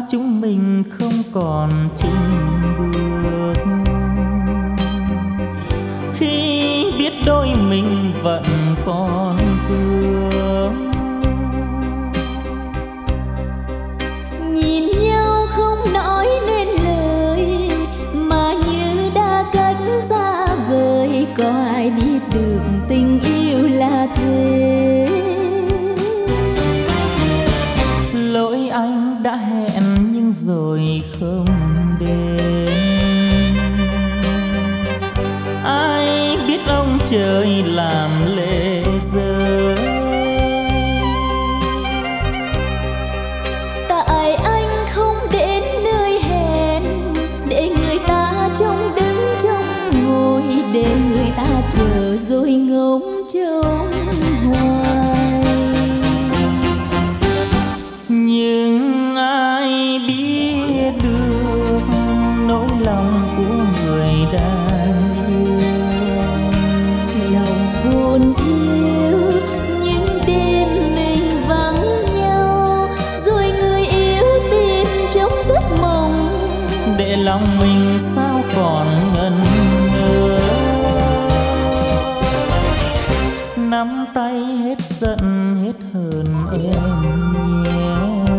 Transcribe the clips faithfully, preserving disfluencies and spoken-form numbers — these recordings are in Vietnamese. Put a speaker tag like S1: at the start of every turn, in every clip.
S1: chúng mình không còn chung bước, khi biết đôi mình vẫn còn thương.
S2: Nhìn nhau không nói nên lời, mà như đã cách xa vời, có ai biết được tình yêu là thế.
S1: Lỗi anh đã hẹn nhưng rồi không đến, ai biết ông trời làm lệ rơi.
S2: Tại anh không đến nơi hẹn, để người ta trông đứng trông ngồi, để người ta chờ rồi ngóng trông hoài.
S1: Nhưng ai biết được nỗi lòng của người đang yêu,
S2: lòng buồn thiếu những đêm mình vắng nhau, rồi người yêu tìm trong giấc mộng,
S1: để lòng mình sao còn ngần ngơ. Nắm tay hết giận hết hờn em nhé,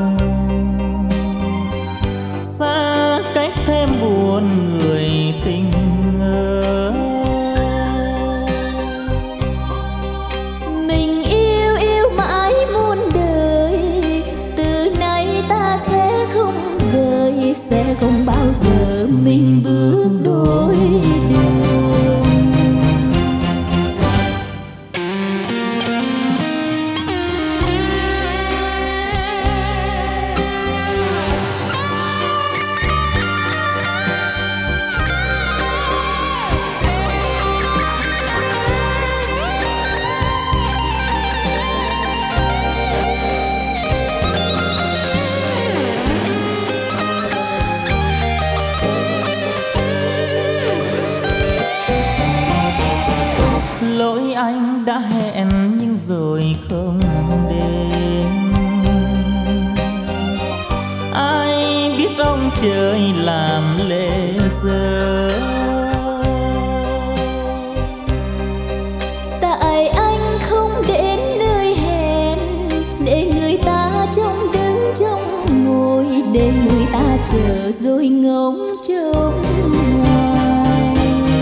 S1: xa cách thêm buồn người tình ngỡ.
S2: Mình yêu yêu mãi muôn đời, từ nay ta sẽ không rời, sẽ không bao giờ mình bước đôi đường.
S1: Lỗi anh đã hẹn nhưng rồi không đến, ai biết ông trời làm lệ rơi.
S2: Tại anh không đến nơi hẹn, để người ta trông đứng trông ngồi, để người ta chờ rồi ngóng trông hoài.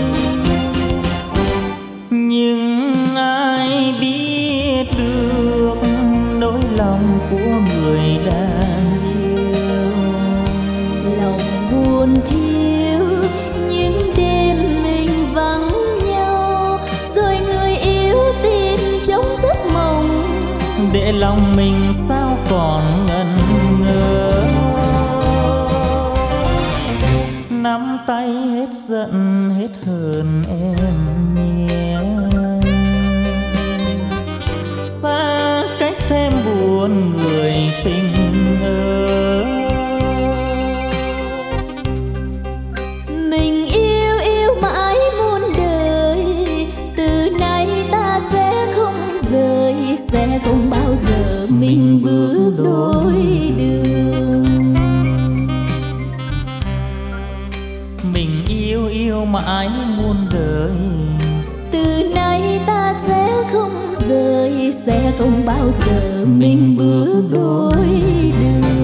S1: Nhưng ai biết được nỗi lòng của người đang yêu,
S2: Lòng buồn thiếu những đêm mình vắng nhau, rồi người yêu tìm trong giấc mộng,
S1: để lòng mình sao còn ngần ngơ. Nắm tay hết giận hết hờn em nhé, xa cách thêm buồn người tình ngỡ.
S2: Mình yêu yêu mãi muôn đời, từ nay ta sẽ không rời, sẽ không bao giờ mình bước đôi đường.
S1: Mình yêu yêu mãi muôn đời,
S2: từ nay ta sẽ không rời, sẽ không bao giờ mình bước đôi đường.